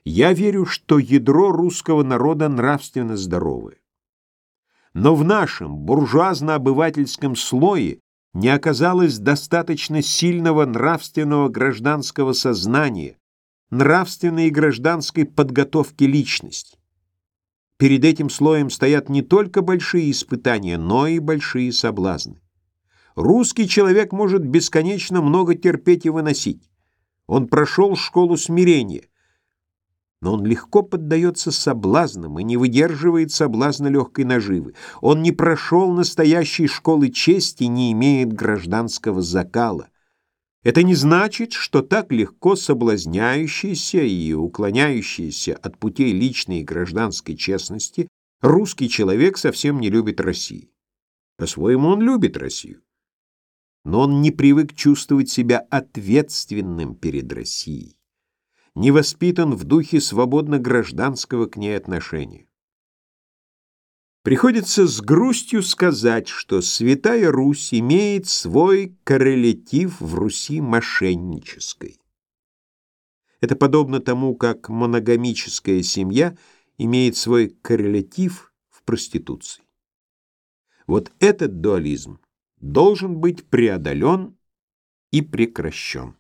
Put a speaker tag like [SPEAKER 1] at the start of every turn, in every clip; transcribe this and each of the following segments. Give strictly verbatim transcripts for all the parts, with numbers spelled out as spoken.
[SPEAKER 1] Я верю, что ядро русского народа нравственно здоровое. Но в нашем буржуазно-обывательском слое не оказалось достаточно сильного нравственного гражданского сознания, нравственной и гражданской подготовки личности. Перед этим слоем стоят не только большие испытания, но и большие соблазны. Русский человек может бесконечно много терпеть и выносить. Он прошел школу смирения, но он легко поддается соблазнам и не выдерживает соблазна легкой наживы. Он не прошел настоящей школы чести, не имеет гражданского закала. Это не значит, что так легко соблазняющийся и уклоняющийся от путей личной и гражданской честности русский человек совсем не любит Россию. По-своему он любит Россию, но он не привык чувствовать себя ответственным перед Россией, не воспитан в духе свободно-гражданского к ней отношения. Приходится с грустью сказать, что Святая Русь имеет свой коррелятив в Руси мошеннической. Это подобно тому, как моногамическая семья имеет свой коррелятив в проституции. Вот этот дуализм должен быть преодолен и прекращен.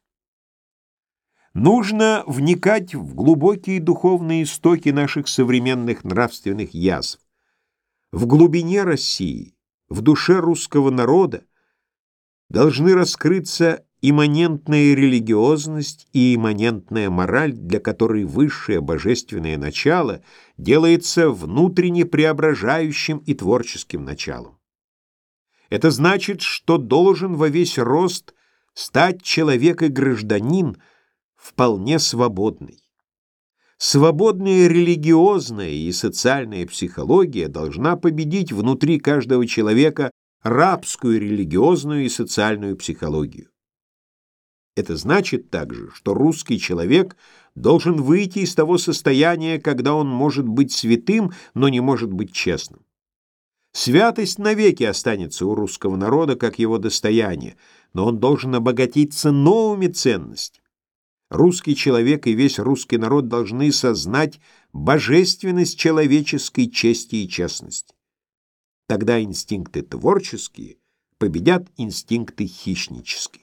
[SPEAKER 1] Нужно вникать в глубокие духовные истоки наших современных нравственных язв. В глубине России, в душе русского народа должны раскрыться имманентная религиозность и имманентная мораль, для которой высшее божественное начало делается внутренне преображающим и творческим началом. Это значит, что должен во весь рост стать человек и гражданин, вполне свободный. Свободная религиозная и социальная психология должна победить внутри каждого человека рабскую религиозную и социальную психологию. Это значит также, что русский человек должен выйти из того состояния, когда он может быть святым, но не может быть честным. Святость навеки останется у русского народа как его достояние, но он должен обогатиться новыми ценностями. Русский человек и весь русский народ должны сознать божественность человеческой чести и честности. Тогда инстинкты творческие победят инстинкты хищнические.